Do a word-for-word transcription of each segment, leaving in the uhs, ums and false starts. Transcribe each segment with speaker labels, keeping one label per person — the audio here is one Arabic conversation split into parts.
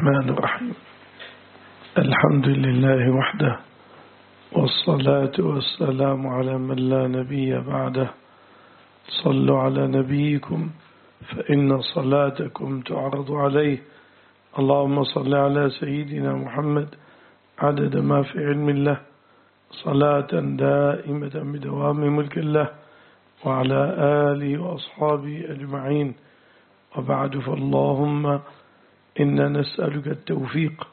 Speaker 1: الرحمن الرحيم. الحمد لله وحده، والصلاة والسلام على من لا نبي بعده. صلوا على نبيكم فإن صلاتكم تعرض عليه. اللهم صل على سيدنا محمد عدد ما في علم الله، صلاة دائمة بدوام ملك الله، وعلى آله وأصحابه أجمعين. وبعد، فاللهم إنا نسألك التوفيق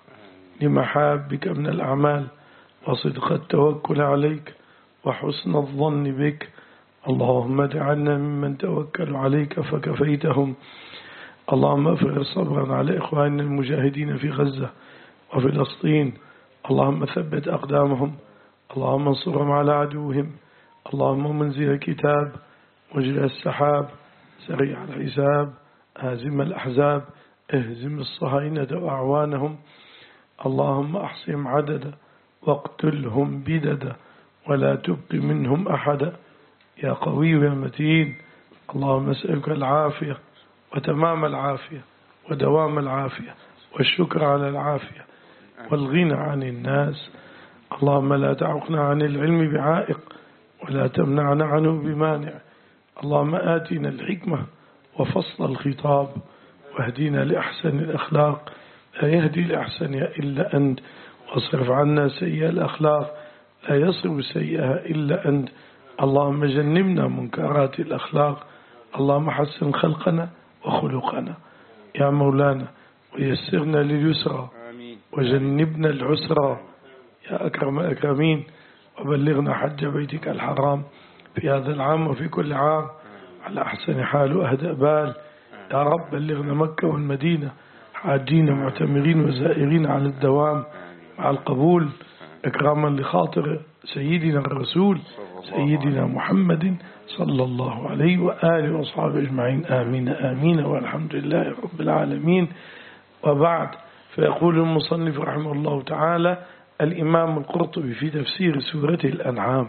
Speaker 1: لمحابك من الأعمال، وصدق التوكل عليك، وحسن الظن بك. اللهم اجعلنا ممن توكلوا عليك فكفيتهم. اللهم افرغ صبرا على إخواننا المجاهدين في غزة وفلسطين. اللهم ثبت أقدامهم، اللهم انصرهم على عدوهم. اللهم منزل الكتاب، مجري السحاب، سريع الحساب، هازم الأحزاب، اهزم الصهاينة وأعوانهم. اللهم أحصهم عددا واقتلهم بددا، ولا تبق منهم أحدا يا قوي يا متين. اللهم اسألك العافية وتمام العافية ودوام العافية والشكر على العافية والغنى عن الناس. اللهم لا تعقنا عن العلم بعائق، ولا تمنعنا عنه بمانع. اللهم آتنا الحكمة وفصل الخطاب، واهدينا لأحسن الأخلاق، لا يهدي لأحسنها إلا أنت. واصرف عنا سيئة الأخلاق، لا يصرف سيئها إلا أنت. اللهم جنبنا منكرات الأخلاق. اللهم حسن خلقنا وخلقنا يا مولانا، ويسرنا لليسرى، وجنبنا العسرى يا أكرم الأكرمين. وبلغنا حج بيتك الحرام في هذا العام وفي كل عام على أحسن حال وأهدأ بال. يا رب بلغنا مكة والمدينة حاجين معتمرين وزائرين على الدوام مع القبول، إكراما لخاطر سيدنا الرسول سيدنا محمد صلى الله عليه وآله وأصحابه أجمعين. آمين آمين، والحمد لله رب العالمين. وبعد، فيقول المصنف رحمه الله تعالى الإمام القرطبي في تفسير سورة الأنعام: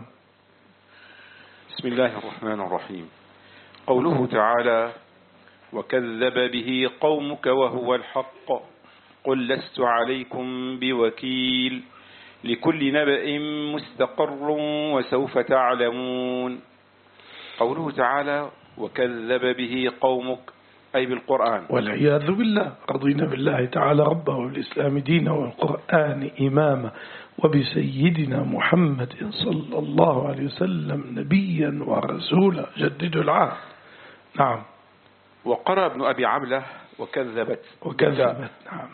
Speaker 2: بسم الله الرحمن الرحيم. قوله تعالى: وكذب به قومك وهو الحق قل لست عليكم بوكيل لكل نبأ مستقر وسوف تعلمون. قوله تعالى: وكذب به قومك، أي بالقرآن،
Speaker 1: والعياذ بالله. رضينا بالله تعالى ربه والإسلام دينا والقرآن إماما، وبسيدنا محمد صلى الله عليه وسلم نبيا ورسولا جدد العهد. نعم.
Speaker 2: وقرأ ابن أبي عبلة وكذبت
Speaker 1: وكذبت نعم.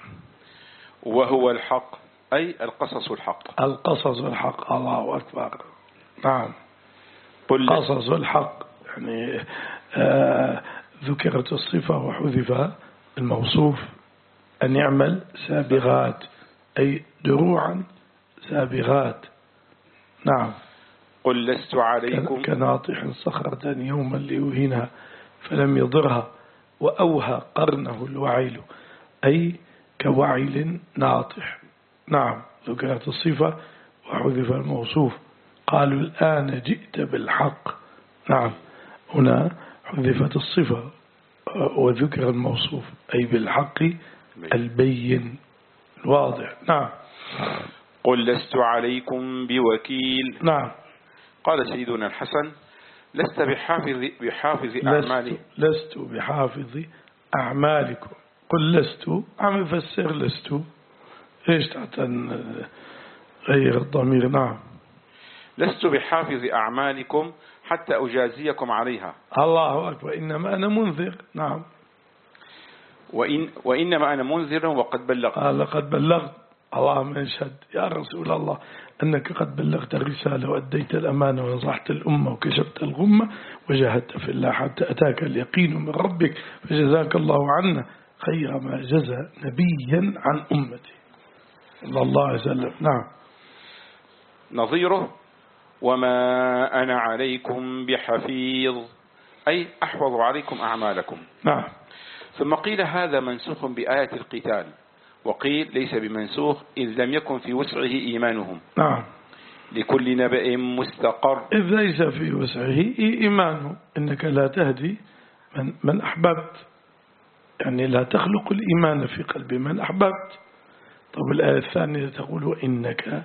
Speaker 2: وهو الحق، أي القصص الحق.
Speaker 1: القصص الحق، الله أكبر. نعم. قصص الحق يعني آه ذكرت الصفة وحذف الموصوف. أن يعمل سابغات، أي دروعا سابغات. نعم.
Speaker 2: قل لست عليكم
Speaker 1: كناطح صخرة يوما ليوهنها فلم يضرها وأوهى قرنه الوعيل، أي كوعيل ناطح. نعم. ذكرت الصفة وحذف الموصوف. قالوا الآن جئت بالحق. نعم. هنا حذفت الصفة وذكر الموصوف، أي بالحق البين الواضح. نعم.
Speaker 2: قل لست عليكم بوكيل.
Speaker 1: نعم.
Speaker 2: قال سيدنا الحسن: لست بحافظ بحافظ أعمالي
Speaker 1: لست بحافظ أعمالكم. قل لست عم يفسر لست، إيش تعتن غير الضمير. نعم.
Speaker 2: لست بحافظ أعمالكم حتى أجازيكم عليها.
Speaker 1: الله أكبر. إنما أنا منذر. نعم.
Speaker 2: وإن وإنما أنا منذر وقد بلغت.
Speaker 1: آه لقد بلغت. اللهم انشهد يا رسول الله أنك قد بلغت الرسالة وأديت الأمانة ونصحت الأمة وكشفت الغمة وجاهدت في الله حتى أتاك اليقين من ربك، فجزاك الله عنا خير ما جزى نبيا عن أمتي صلى الله عليه وسلم. نعم.
Speaker 2: نظيره: وما أنا عليكم بحفيظ، أي أحفظ عليكم أعمالكم.
Speaker 1: نعم.
Speaker 2: ثم قيل هذا منسوخ بآية القتال، وقيل ليس بمنسوخ إذ لم يكن في وسعه إيمانهم.
Speaker 1: نعم.
Speaker 2: لكل نبأ مستقر،
Speaker 1: إذ ليس في وسعه إيمانه. إنك لا تهدي من, من أحببت. يعني لا تخلق الإيمان في قلب من أحببت. طب الآية الثانية تقول وإنك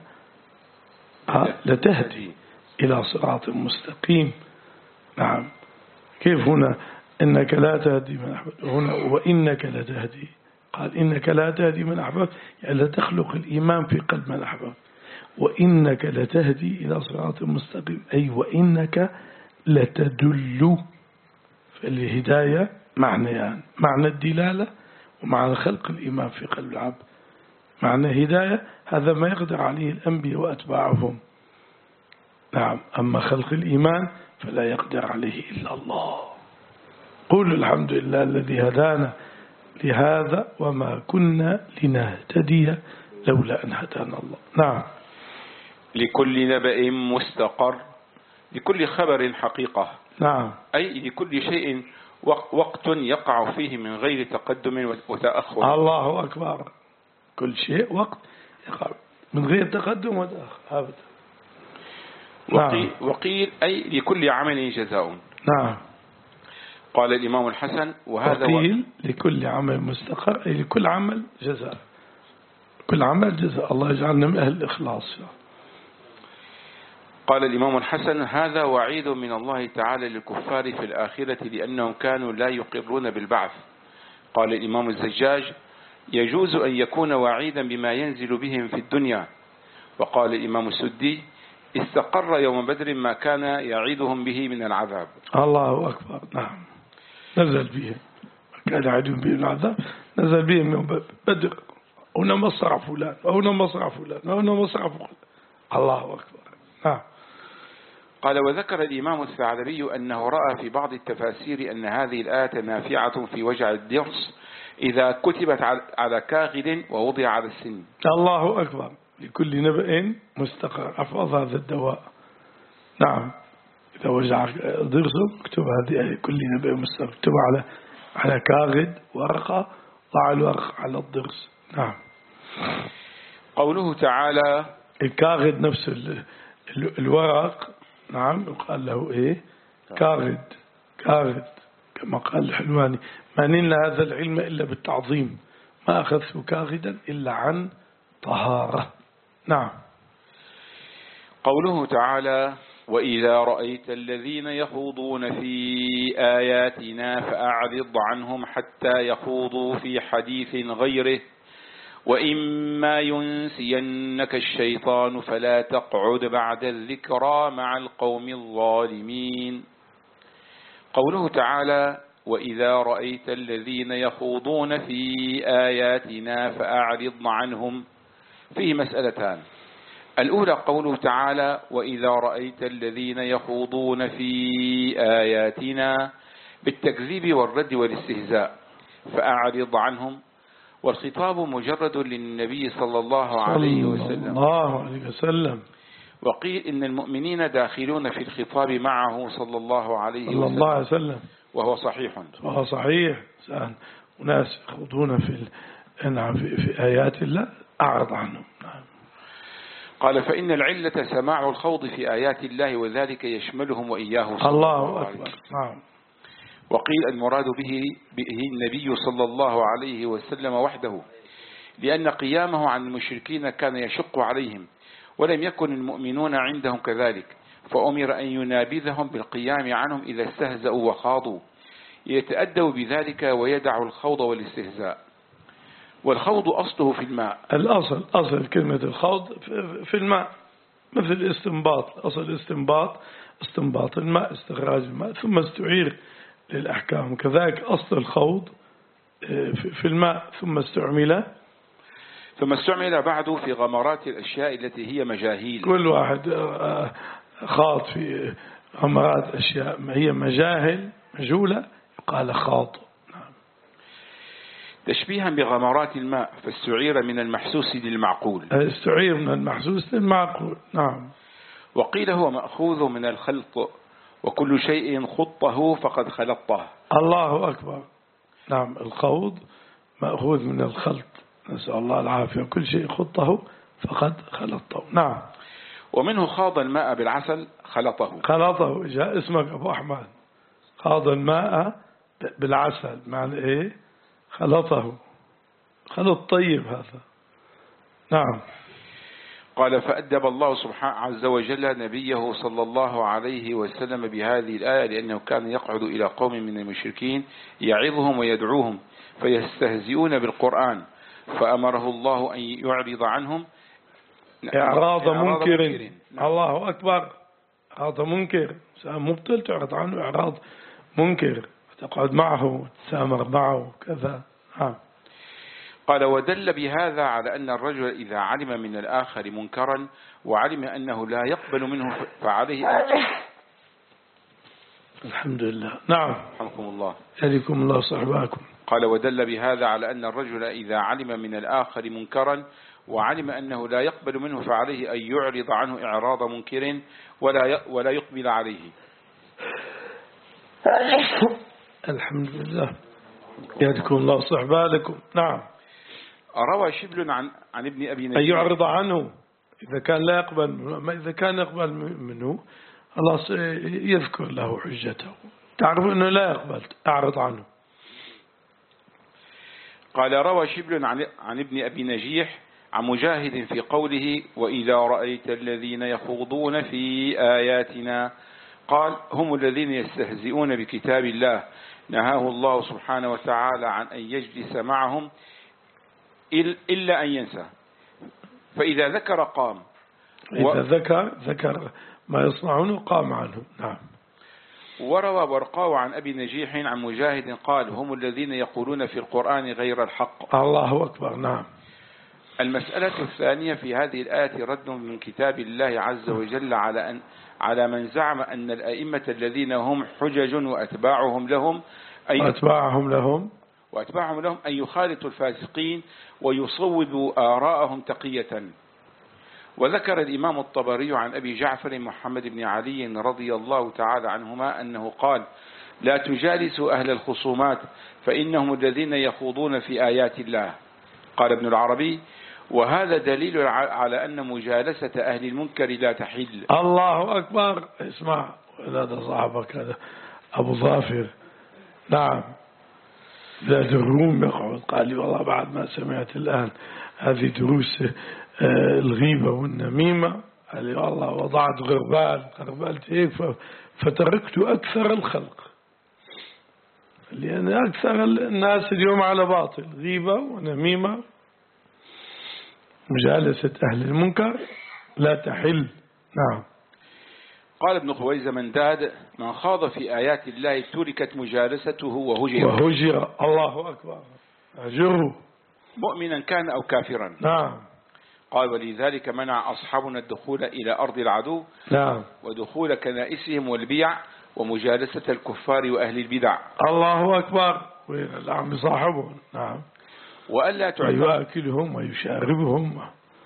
Speaker 1: لتهدي إلى صراط مستقيم. نعم، كيف هنا إنك لا تهدي من أحببت، هنا وإنك لتهدي، قال إنك لا تهدي من أحببت يعني لا تخلق الإيمان في قلب من أحببت، وإنك لتهدي إلى صراط مستقيم أي وإنك لتدل. فالهداية معنيان، معنى الدلالة ومعنى خلق الإيمان في قلب العبد. معنى هداية هذا ما يقدر عليه الأنبياء وأتباعهم، نعم، أما خلق الإيمان فلا يقدر عليه إلا الله. قولوا الحمد لله الذي هدانا لهذا وما كنا لنهتدي لولا أن هدانا الله. نعم.
Speaker 2: لكل نبأ مستقر، لكل خبر حقيقة.
Speaker 1: نعم.
Speaker 2: أي لكل شيء وقت يقع فيه من غير تقدم وتأخر.
Speaker 1: الله أكبر. كل شيء وقت يقع من غير تقدم وتأخر أبدا.
Speaker 2: وقيل, وقيل أي لكل عمل جزاء.
Speaker 1: نعم.
Speaker 2: قال الإمام الحسن وهذا
Speaker 1: وقيل و... لكل عمل مستقر أي لكل عمل جزاء، كل عمل جزاء. الله يجعلنا من أهل الإخلاص.
Speaker 2: قال الإمام الحسن هذا وعيد من الله تعالى للكفار في الآخرة لأنهم كانوا لا يقرون بالبعث. قال الإمام الزجاج يجوز أن يكون وعيدا بما ينزل بهم في الدنيا. وقال الإمام السدي استقر يوم بدر ما كان يعيدهم به من العذاب.
Speaker 1: الله أكبر. نعم، نزل بهم ما كان يعيدهم به من العذاب، نزل بهم يوم بدر. هنا مصرع فلان وهنا مصرع فلان وهنا مصرع فلان. الله أكبر. نعم.
Speaker 2: قال وذكر الإمام الثعلبي أنه رأى في بعض التفاسير أن هذه الآية نافعة في وجع الضرس إذا كتبت على كاغد ووضع على السن.
Speaker 1: الله أكبر. لكل نبأ مستقر، أحفظ هذا الدواء. نعم، إذا وجع ضرسه اكتب هذه كل نبأ مستقر، اكتب على على كاغد ورقة، ضع الورق على الضرس. نعم.
Speaker 2: قوله تعالى
Speaker 1: الكاغد نفس الورق، نعم، يقال له إيه؟ كاغد. كاغد كما قال الحلواني ما نلنا هذا العلم إلا بالتعظيم، ما أخذت كاغدا إلا عن طهارة. نعم.
Speaker 2: قوله تعالى وإذا رأيت الذين يخوضون في آياتنا فأعرض عنهم حتى يخوضوا في حديث غيره وإما ينسينك الشيطان فلا تقعد بعد الذكرى مع القوم الظالمين. قوله تعالى وإذا رأيت الذين يخوضون في آياتنا فأعرض عنهم فيه مسألتان. الأولى قوله تعالى وإذا رأيت الذين يخوضون في آياتنا بالتكذيب والرد والاستهزاء فأعرض عنهم، والخطاب مجرد للنبي صلى الله عليه وسلم.
Speaker 1: الله عليه وسلم.
Speaker 2: وقيل إن المؤمنين داخلون في الخطاب معه صلى الله عليه وسلم,
Speaker 1: الله عليه وسلم.
Speaker 2: وهو صحيح.
Speaker 1: وهو صحيح. وناس يخوضون في في, في آيات الله أعرض عنهم. نعم.
Speaker 2: قال فإن العلة سماع الخوض في آيات الله وذلك يشملهم وإياه
Speaker 1: صلى الله عليه وسلم. نعم.
Speaker 2: وقيل المراد به, به النبي صلى الله عليه وسلم وحده، لأن قيامه عن المشركين كان يشق عليهم ولم يكن المؤمنون عندهم كذلك، فأمر أن ينابذهم بالقيام عنهم إذا استهزأوا وخاضوا، يتأدوا بذلك ويدعوا الخوض والاستهزاء. والخوض أصله في الماء.
Speaker 1: الأصل أصل كلمة الخوض في الماء، مثل الاستنباط. أصل الاستنباط استنباط الماء، استخراج الماء، ثم استعير للأحكام. كذلك أصل الخوض في الماء ثم استعمل
Speaker 2: ثم استعمل بعد في غمرات الأشياء التي هي مجاهيل.
Speaker 1: كل واحد خاض في غمرات أشياء ما هي مجاهل مجهولة يقال خاض. نعم.
Speaker 2: تشبيها بغمرات الماء فاستعير من المحسوس للمعقول.
Speaker 1: استعير من المحسوس للمعقول. نعم.
Speaker 2: وقيل هو مأخوذ من الخلط، وكل شيء خطه فقد خلطه.
Speaker 1: الله أكبر. نعم، الخوض مأخوذ من الخلط، نسأل الله العافية. كل شيء خطه فقد خلطه. نعم.
Speaker 2: ومنه خاض الماء بالعسل خلطه.
Speaker 1: خلطه جاء اسمك أبو أحمد. خاض الماء بالعسل معنى إيه؟ خلطه خلط طيب هذا. نعم.
Speaker 2: قال فأدب الله سبحانه عز وجل نبيه صلى الله عليه وسلم بهذه الآية لأنه كان يقعد إلى قوم من المشركين يعظهم ويدعوهم فيستهزئون بالقرآن فأمره الله أن يعرض عنهم
Speaker 1: إعراض منكر.
Speaker 2: منكر. نعم.
Speaker 1: الله أكبر. إعراض منكر مبطل تعرض عنه إعراض منكر تقعد معه وتسامر معه كذا. نعم.
Speaker 2: قال ودل بهذا على أن الرجل إذا علم من الآخر منكرا وعلم أنه لا يقبل منه فعليه أن
Speaker 1: الحمد لله. نعم.
Speaker 2: رحمكم الله.
Speaker 1: يهديكم الله صحباكم.
Speaker 2: قال ودل بهذا على أن الرجل إذا علم من الآخر منكرا وعلم أنه لا يقبل منه فعليه أن يعرض عنه إعراض منكر ولا ولا يقبل عليه.
Speaker 1: الحمد لله. يهديكم الله صحباكم. نعم.
Speaker 2: روى شبل عن عن ابن أبي نجيح
Speaker 1: أن يعرض عنه إذا كان لا يقبل منه. إذا كان يقبل منه الله يذكر له حجته تعرف أنه لا يقبل أعرض عنه.
Speaker 2: قال روى شبل عن عن ابن أبي نجيح عن مجاهد في قوله وإذا رأيت الذين يخوضون في آياتنا قال هم الذين يستهزئون بكتاب الله نهاه الله سبحانه وتعالى عن أن يجلس معهم إلا أن ينسى فإذا ذكر قام
Speaker 1: و... إذا ذكر ذكر ما يصنعونه قام عنه. نعم.
Speaker 2: وروى برقاء عن أبي نجيح عن مجاهد قال هم الذين يقولون في القرآن غير الحق.
Speaker 1: الله أكبر. نعم.
Speaker 2: المسألة الثانية في هذه الآية رد من كتاب الله عز وجل على أن على من زعم أن الأئمة الذين هم حجج وأتباعهم لهم أي
Speaker 1: أتباعهم لهم
Speaker 2: وأتباعهم لهم أن يخالطوا الفاسقين ويصوبوا آراءهم تقية. وذكر الإمام الطبري عن أبي جعفر محمد بن علي رضي الله تعالى عنهما أنه قال لا تجالسوا أهل الخصومات فإنهم الذين يخوضون في آيات الله. قال ابن العربي وهذا دليل على أن مجالسة أهل المنكر لا تحل.
Speaker 1: الله أكبر. اسمع هذا صاحبك هذا أبو ظافر. نعم. ذات الروم يقعد قال لي والله بعد ما سمعت الآن هذه دروس الغيبة والنميمة قال لي والله وضعت غربال غربالت هيك فتركت أكثر الخلق لأن أكثر الناس اليوم على باطل غيبة ونميمة مجالسة أهل المنكر لا تحل. نعم.
Speaker 2: قال ابن خويز من داد من خاض في آيات الله تركت مجالسته وهجر.
Speaker 1: وهجر. الله أكبر. هجره
Speaker 2: مؤمنا كان أو كافرا.
Speaker 1: نعم.
Speaker 2: قال ولذلك منع أصحابنا الدخول إلى أرض العدو.
Speaker 1: نعم.
Speaker 2: ودخول كنائسهم والبيع ومجالسة الكفار وأهل البدع.
Speaker 1: الله أكبر. والعم بصاحبهم. نعم.
Speaker 2: وألا تعتقد
Speaker 1: ويأكلهم ويشاربهم.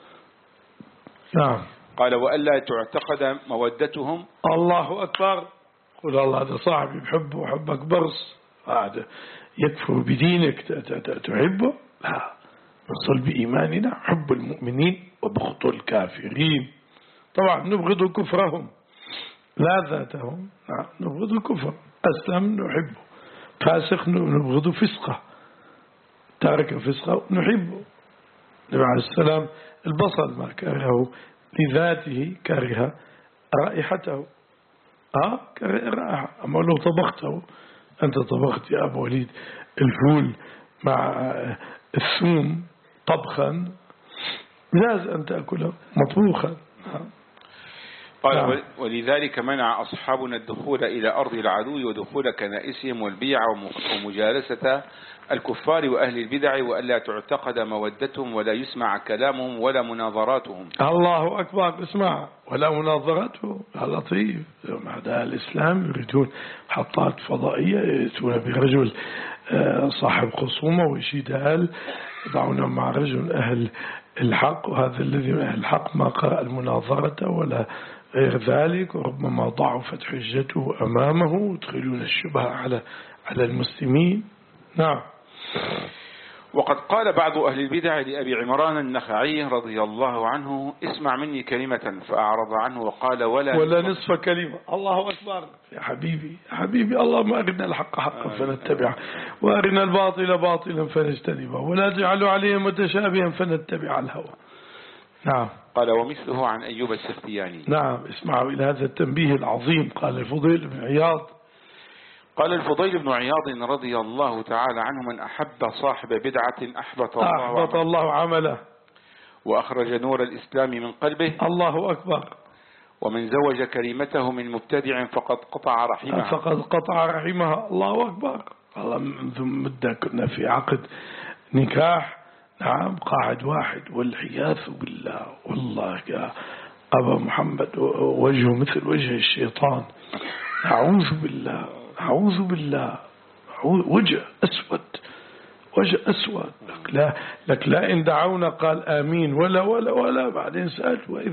Speaker 1: نعم.
Speaker 2: قال وألا تعتقد مودتهم.
Speaker 1: الله أكبر. قل الله هذا صاحبي بحبه وحبك برص هذا يكفر بدينك تحبه لا نصل بإيماننا حب المؤمنين وبغض الكافرين. طبعا نبغض كفرهم لا ذاتهم. نعم. نبغض كفر أسلم نحبه فاسق نبغض فسقه تارك فسقه نحبه. النبي عليه السلام البصل ما كرهه لذاته كره رائحته. آه كره رائحة. أما لو طبخته أنت طبخت يا أبو وليد الفول مع الثوم طبخا لازم أن تأكله مطبوخا.
Speaker 2: قال نعم. ولذلك منع أصحابنا الدخول إلى أرض العدو ودخول كنائسهم والبيع ومجالسة الكفار وأهل البدع وألا تعتقد مودتهم ولا يسمع كلامهم ولا مناظراتهم.
Speaker 1: الله أكبر. اسمع ولا مناظراتهم. لطيف. هذا الإسلام يريدون حطات فضائية يأتون برجل صاحب خصومة وجدال يضعون مع رجل أهل الحق وهذا الذي من أهل الحق ما قرأ المناظرة ولا غير ذلك وربما ضعفت حجته أمامه ويدخلون الشبهة على على المسلمين. نعم.
Speaker 2: وقد قال بعض أهل البدع لأبي عمران النخعي رضي الله عنه: اسمع مني كلمة، فأعرض عنه وقال: ولا,
Speaker 1: ولا نصف كلمة. الله أكبر. يا حبيبي يا حبيبي، اللهم أرنا الحق حقا فنتبعه، وأرنا الباطل باطلا فنجتنبه، ولا تجعلوا عليه متشابها فنتبع الهوى. نعم.
Speaker 2: قال: ومثله عن أيوب السختياني.
Speaker 1: نعم. اسمعوا إلى هذا التنبيه العظيم. قال الفضيل بن عياض
Speaker 2: قال الفضيل بن عياض رضي الله تعالى عنه: من أحب صاحب بدعة أحبط الله,
Speaker 1: أحبط الله عمله
Speaker 2: وأخرج نور الإسلام من قلبه.
Speaker 1: الله أكبر.
Speaker 2: ومن زوج كريمته من مبتدع فقد قطع رحمها.
Speaker 1: فقد قطع رحمها. الله أكبر. قال منذ مدة كنا في عقد نكاح، نعم، قاعد واحد، والعياذ بالله، والله يا أبا محمد وجهه مثل وجه الشيطان. أعوذ بالله أعوذ بالله. وجه أسود، وجه أسود. لك لا, لك لا إن دعونا قال آمين ولا ولا ولا. بعدين سأل: وإذ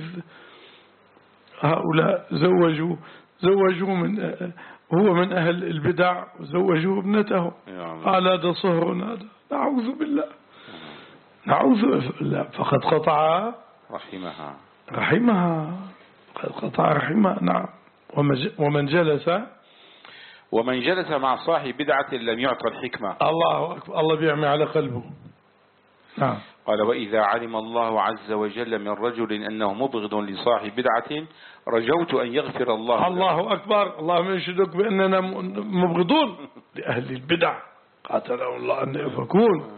Speaker 1: هؤلاء زوجوا زوجوا من هو من أهل البدع وزوجوا ابنته، قال: هذا صهر هذا. نعوذ بالله نعوذ بالله. فقد قطع
Speaker 2: رحمها
Speaker 1: رحمها قد قطع رحمها. نعم. ومن جلس
Speaker 2: ومن جلس مع صاحب بدعة لم يعطى الحكمة.
Speaker 1: الله أكبر. الله بيعمي على قلبه. نعم.
Speaker 2: قال: وإذا علم الله عز وجل من رجل أنه مبغض لصاحب بدعة رجوت أن يغفر الله.
Speaker 1: الله أكبر. اللهم يشهدك بأننا مبغضون لأهل البدع، قاتلهم الله أن يفكون.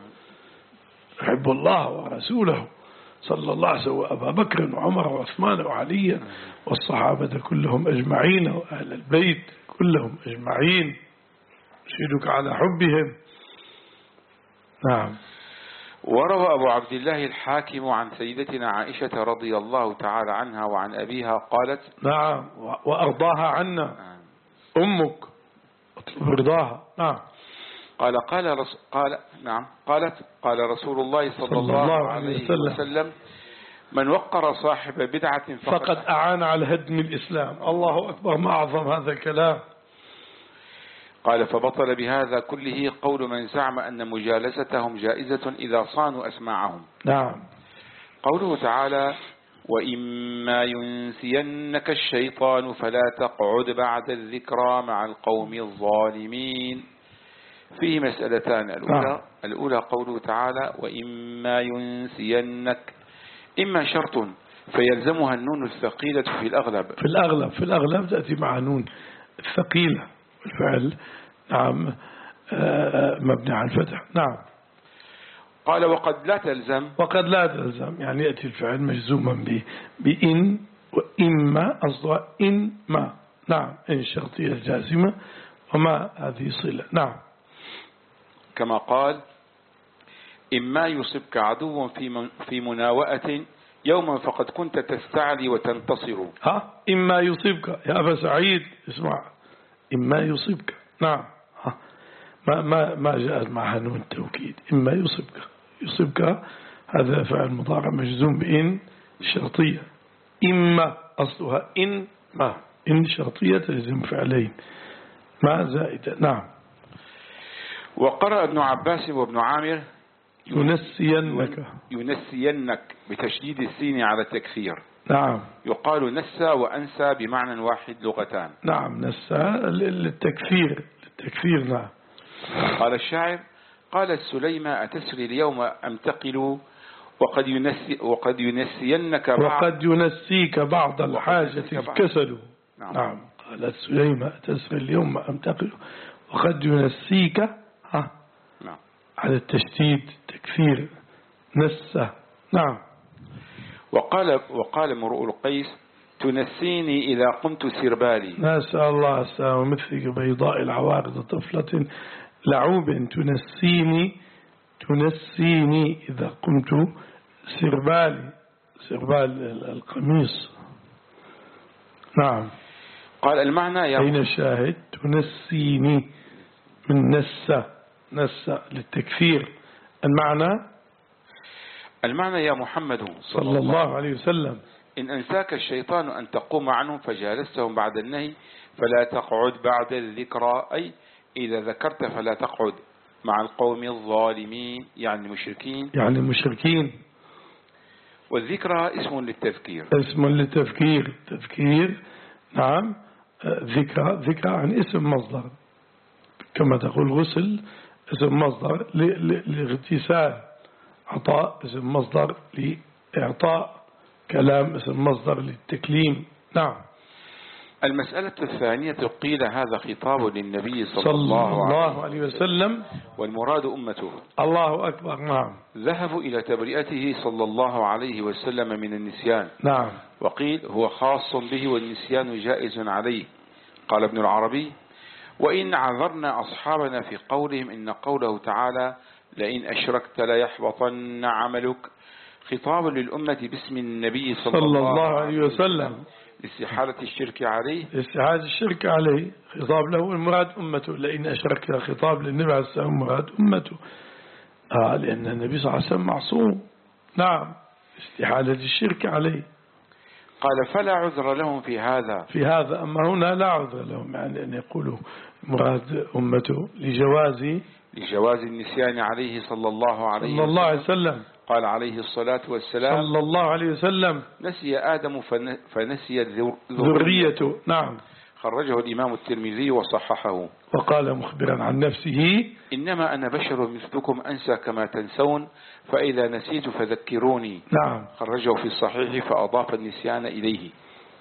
Speaker 1: يحب الله ورسوله صلى الله عليه وسلم، أبا بكر وعمر وعثمان وعلي والصحابة كلهم أجمعين، وأهل البيت كلهم أجمعين، يشهدك على حبهم. نعم.
Speaker 2: وروى أبو عبد الله الحاكم عن سيدتنا عائشة رضي الله تعالى عنها وعن أبيها قالت:
Speaker 1: نعم، وأرضاها عنا أمك اطلب رضاها. نعم.
Speaker 2: قال قال رس قال نعم قالت قال رسول الله صلى, صلى الله, الله عليه وسلم, وسلم: من وقر صاحب بدعة فقد,
Speaker 1: فقد أعان على هدم الإسلام. الله أكبر. ما أعظم هذا الكلام.
Speaker 2: قال: فبطل بهذا كله قول من زعم أن مجالستهم جائزة إذا صانوا أسماعهم.
Speaker 1: نعم.
Speaker 2: قوله تعالى: وإما ينسينك الشيطان فلا تقعد بعد الذكرى مع القوم الظالمين. فيه مسألتان. الأولى, نعم. الأولى قوله تعالى: وإما ينسينك، إما شرط فيلزمها النون الثقيلة في الأغلب.
Speaker 1: في الأغلب في الأغلب تأتي مع نون الثقيلة والفعل. نعم. مبني على الفتح. نعم.
Speaker 2: قال: وقد لا تلزم
Speaker 1: وقد لا تلزم يعني يأتي الفعل مجزوما بإن وإما، أصدها إن ما. نعم. إن شرطية جازمة وما هذه صلة. نعم.
Speaker 2: كما قال: إما يصبك عدو في في مناوئة يوما فقد كنت تستعلي وتنتصر.
Speaker 1: ها إما يصيبك يا أبا سعيد، اسمع، إما يصيبك. نعم. ها ما ما ما جاءت معها نون التوكيد. إما يصيبك يصيبك هذا فعل مضارع مجزوم بإن شرطية. إما أصلها إن ما، إن شرطية تلزم فعلين ما زائدة. نعم.
Speaker 2: وقرأ ابن عباس وابن عامر:
Speaker 1: ينسينك
Speaker 2: ينسينك بتشديد السين على التكثير.
Speaker 1: نعم.
Speaker 2: يقال نسى وأنسى بمعنى واحد لغتان.
Speaker 1: نعم. نسى للتكثير للتكثير. نعم.
Speaker 2: قال الشاعر: قالت سليمة: أتسري اليوم أم تقل وقد ينسي وقد ينسينك بعض
Speaker 1: وقد ينسيك بعض الحاجة الكسل.
Speaker 2: نعم.
Speaker 1: نعم. قالت سليمة: أتسري اليوم أم تقل وقد ينسيك ها
Speaker 2: نعم.
Speaker 1: على التشديد تكثير نسى. نعم.
Speaker 2: وقال وقال امرؤ القيس: تنسيني إذا قمت سربالي.
Speaker 1: نسأل الله السلامة. مثلك بيضاء العوارض طفلة لعوب تنسيني تنسيني إذا قمت سربالي، سربال القميص. نعم.
Speaker 2: قال: المعنى يا
Speaker 1: أين الشاهد؟ تنسيني من نسى نسى للتكثير. المعنى
Speaker 2: المعنى يا محمد
Speaker 1: صلى, صلى الله عليه وسلم:
Speaker 2: إن أنساك الشيطان أن تقوم عنهم فجالستهم بعد النهي فلا تقعد بعد الذكرى، أي إذا ذكرت فلا تقعد، مع القوم الظالمين يعني المشركين.
Speaker 1: يعني المشركين.
Speaker 2: والذكرى اسم للتذكير.
Speaker 1: اسم للتذكير. تذكير نعم. ذكرى ذكرى عن اسم مصدر، كما تقول غسل اسم مصدر لاغتسال، عطاء اسم مصدر لإعطاء، كلام اسم مصدر للتكليم. نعم.
Speaker 2: المسألة الثانية قيل هذا خطاب للنبي صلى,
Speaker 1: صلى
Speaker 2: الله,
Speaker 1: الله عليه وسلم
Speaker 2: والمراد أمته.
Speaker 1: الله أكبر. نعم.
Speaker 2: ذهبوا إلى تبرئته صلى الله عليه وسلم من النسيان.
Speaker 1: نعم.
Speaker 2: وقيل هو خاص به والنسيان جائز عليه. قال ابن العربي: وإن عذرنا أصحابنا في قولهم إن قوله تعالى لئن أشركت ليحبطن عملك خطاب للأمة باسم النبي صلى, صلى الله عليه وسلم لاستحالة الشرك عليه.
Speaker 1: استحالة الشرك عليه خطاب له، المراد أمته. لئن أشركت خطاب للنبي عليه السلام، مراد أمته. آه لأن النبي صلى الله عليه وسلم معصوم. نعم. استحالة الشرك عليه.
Speaker 2: قال: فلا عذر لهم في هذا.
Speaker 1: في هذا أما هنا لا عذر لهم، يعني أن يقولوا مراد أمته لجواز
Speaker 2: لجواز النسيان عليه صلى الله عليه
Speaker 1: صلى الله عليه وسلم.
Speaker 2: قال عليه الصلاة والسلام:
Speaker 1: صلى الله عليه وسلم:
Speaker 2: نسي آدم فنسيت
Speaker 1: ذريته. نعم.
Speaker 2: خرجه الإمام الترمذي وصححه.
Speaker 1: وقال مخبرا عن نفسه:
Speaker 2: إنما أنا بشر مثلكم أنسى كما تنسون فإذا نسيت فذكروني.
Speaker 1: نعم.
Speaker 2: خرجه في الصحيح فأضاف النسيان إليه.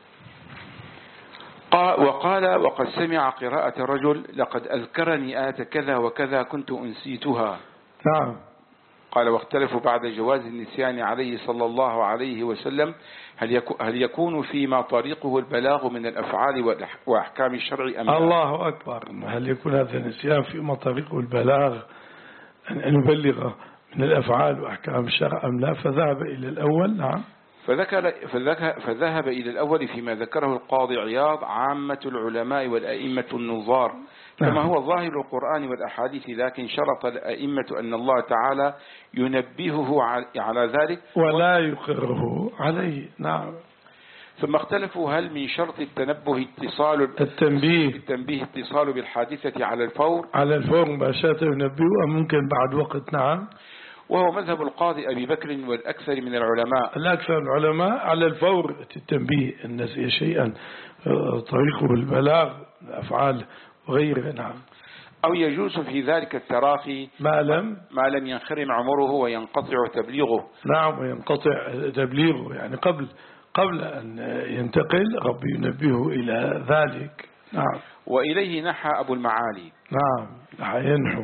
Speaker 2: وقال: وقد سمع قراءة رجل لقد أذكرني آت كذا وكذا كنت أنسيتها.
Speaker 1: نعم.
Speaker 2: قال: واختلفوا بعد جواز النسيان عليه صلى الله عليه وسلم هل يكون فيما طريقه البلاغ من الأفعال وأحكام الشرع أم لا؟ الله
Speaker 1: أكبر. هل يكون هذا النسيان فيما طريقه البلاغ أن نبلغ من الأفعال وأحكام الشرع أم لا؟ فذهب إلى الأول. نعم.
Speaker 2: فذكر فذهب إلى الأول فيما ذكره القاضي عياض عامة العلماء والأئمة النظار كما هو ظاهر القرآن والأحاديث، لكن شرط الأئمة أن الله تعالى ينبهه على ذلك
Speaker 1: ولا يقره عليه. نعم.
Speaker 2: ثم اختلفوا هل من شرط التنبه اتصال
Speaker 1: التنبيه
Speaker 2: التنبيه اتصال بالحادثة على الفور
Speaker 1: على الفور مباشرة ينبهه أم ممكن بعد وقت. نعم.
Speaker 2: وهو مذهب القاضي أبي بكر والأكثر من العلماء.
Speaker 1: الأكثر العلماء على الفور التنبيه إن نسي شيئا طريقه البلاغ الأفعال وغيره. نعم.
Speaker 2: أو يجوز في ذلك التراخي
Speaker 1: ما لم
Speaker 2: ما لم ينخرم عمره وينقطع تبليغه.
Speaker 1: نعم. وينقطع تبليغه يعني قبل قبل أن ينتقل رب ينبهه إلى ذلك. نعم.
Speaker 2: وإليه نحى أبو المعالي.
Speaker 1: نعم. نحى ينحو.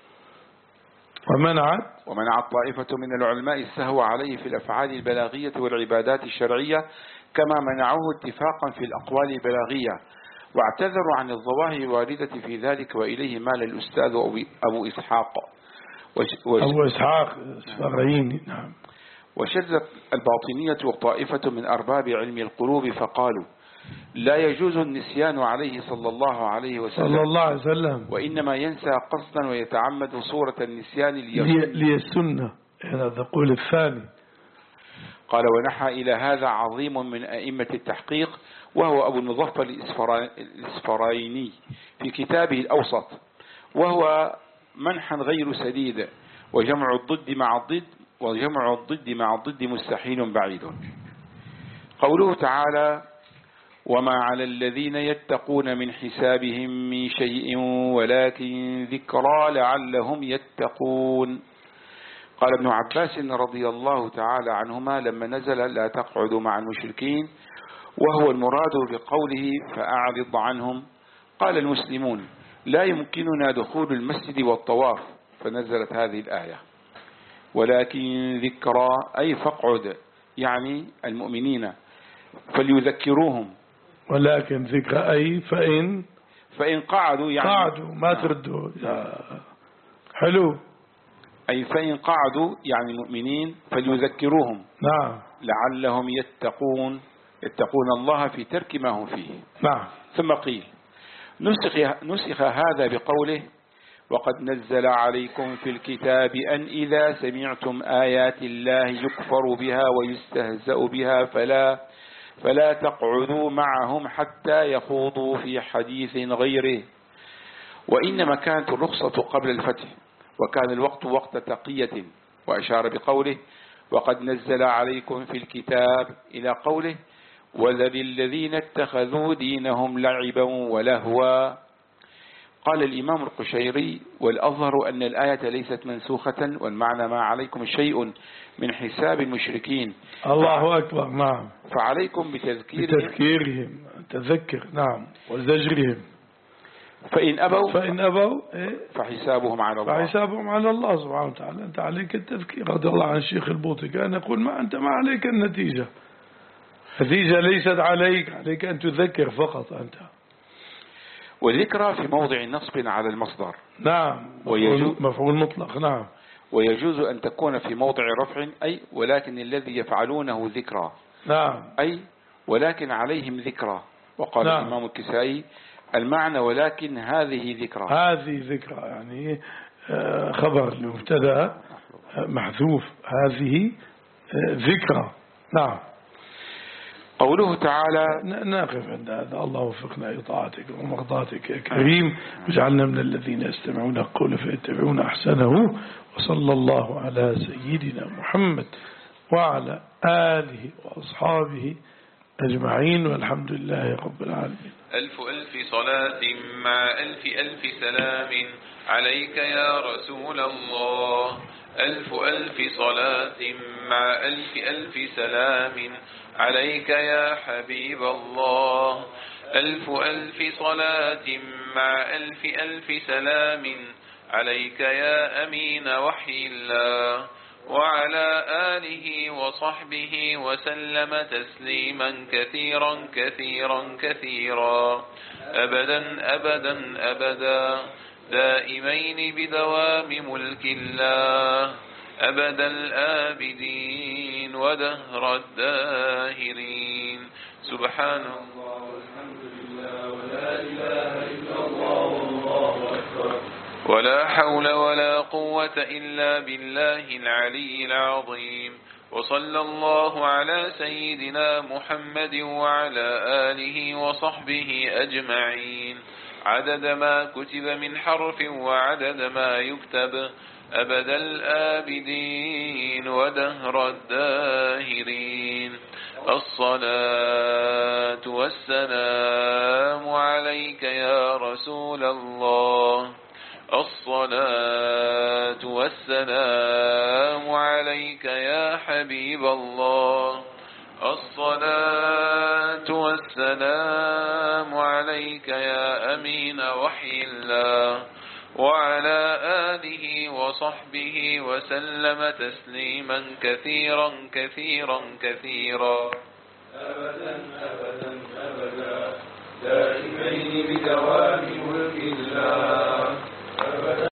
Speaker 1: ومنعت
Speaker 2: ومنعت طائفة من العلماء السهو عليه في الأفعال البلاغية والعبادات الشرعية كما منعوه اتفاقا في الأقوال البلاغية، واعتذروا عن الظواهر الواردة في ذلك، وإليه مال الأستاذ أبو إسحاق
Speaker 1: وش... أبو إسحاق السفرايني. نعم.
Speaker 2: وشذت الباطنية وطائفة من أرباب علم القلوب فقالوا لا يجوز النسيان عليه صلى الله عليه وسلم
Speaker 1: صلى الله عليه وسلم
Speaker 2: وإنما ينسى قصدا ويتعمد صورة النسيان
Speaker 1: ليسنة. هذا قول الثاني.
Speaker 2: قال: ونحى إلى هذا عظيم من أئمة التحقيق وهو أبو المظفر الإسفرايني في كتابه الأوسط، وهو منحا غير سديد، وجمع الضد مع الضد وجمع الضد مع الضد مستحيل بعيد. قوله تعالى: وما على الذين يتقون من حسابهم من شيء ولكن ذكرى لعلهم يتقون. قال ابن عباس رضي الله تعالى عنهما لما نزل لا تقعدوا مع المشركين وهو المراد بقوله فأعرض عنهم، قال المسلمون لا يمكننا دخول المسجد والطواف، فنزلت هذه الآية ولكن ذكرى أي فاقعد، يعني المؤمنين فليذكروهم،
Speaker 1: ولكن ذكرى أي فإن
Speaker 2: فإن قعدوا يعني
Speaker 1: قعدوا ما تردوا. حلو.
Speaker 2: أي فإن قعدوا يعني المؤمنين فليذكروهم.
Speaker 1: نعم.
Speaker 2: لعلهم يتقون يتقون الله في ترك ما هم فيه.
Speaker 1: نعم.
Speaker 2: ثم قيل نسخ, نسخ هذا بقوله وقد نزل عليكم في الكتاب أن إذا سمعتم آيات الله يكفر بها ويستهزأ بها فلا فلا تقعدوا معهم حتى يخوضوا في حديث غيره. وإنما كانت الرخصة قبل الفتح، وكان الوقت وقت تقية. وأشار بقوله وقد نزل عليكم في الكتاب إلى قوله والذي الذين اتخذوا دينهم لعبا ولهوا. قال الإمام القشيري والأظهر أن الآية ليست منسوخة والمعنى ما عليكم شيء من حساب المشركين.
Speaker 1: الله أكبر. نعم.
Speaker 2: فعليكم بتذكيرهم,
Speaker 1: بتذكيرهم تذكر. نعم. وزجرهم.
Speaker 2: فإن أبوا
Speaker 1: فإن أبوا إيه؟
Speaker 2: فحسابهم على الله
Speaker 1: فحسابهم على الله سبحانه وتعالى. أنت عليك التذكير. رضي الله عن الشيخ البوطي كان يقول ما أنت ما عليك النتيجة. النتيجة ليست عليك، عليك أن تذكر فقط أنت.
Speaker 2: والذكرى في موضع نصب على المصدر.
Speaker 1: نعم. مفعول مطلق. نعم.
Speaker 2: ويجوز أن تكون في موضع رفع أي ولكن الذي يفعلونه ذكرى.
Speaker 1: نعم.
Speaker 2: أي ولكن عليهم ذكرى. وقال نعم. الإمام الكسائي المعنى ولكن هذه ذكرى.
Speaker 1: هذه ذكرى يعني خبر لمبتدا محذوف. هذه ذكرى. نعم.
Speaker 2: قوله تعالى
Speaker 1: نقف عند هذا. الله وفقنا لطاعتك ومرضاتك يا كريم واجعلنا من الذين يستمعون القول فيتبعون أحسنه. وصلى الله على سيدنا محمد وعلى آله وأصحابه أجمعين والحمد لله رب العالمين.
Speaker 3: ألف ألف صلاة مع ألف ألف سلام عليك يا رسول الله. ألف ألف صلاة مع ألف ألف سلام عليك يا حبيب الله. ألف ألف صلاة مع ألف ألف سلام عليك يا أمين وحي الله وعلى آله وصحبه وسلم تسليما كثيرا كثيرا كثيرا أبدا أبدا أبدا دائمين بدوام ملك الله أبد الآبدين ودهر الداهرين. سبحان الله والحمد لله ولا إله إلا الله والله أكبر ولا حول ولا قوة إلا بالله العلي العظيم. وصلى الله على سيدنا محمد وعلى آله وصحبه أجمعين عدد ما كتب من حرف وعدد ما يكتب أبد الآبدين ودهر الداهرين. الصلاة والسلام عليك يا رسول الله. الصلاة والسلام عليك يا حبيب الله. الصلاة والسلام عليك يا أمين وحي الله وعلى آله وصحبه وسلم تسليما كثيرا كثيرا كثيرا أبدا أبدا أبدا دائمين بدوام ملك الله.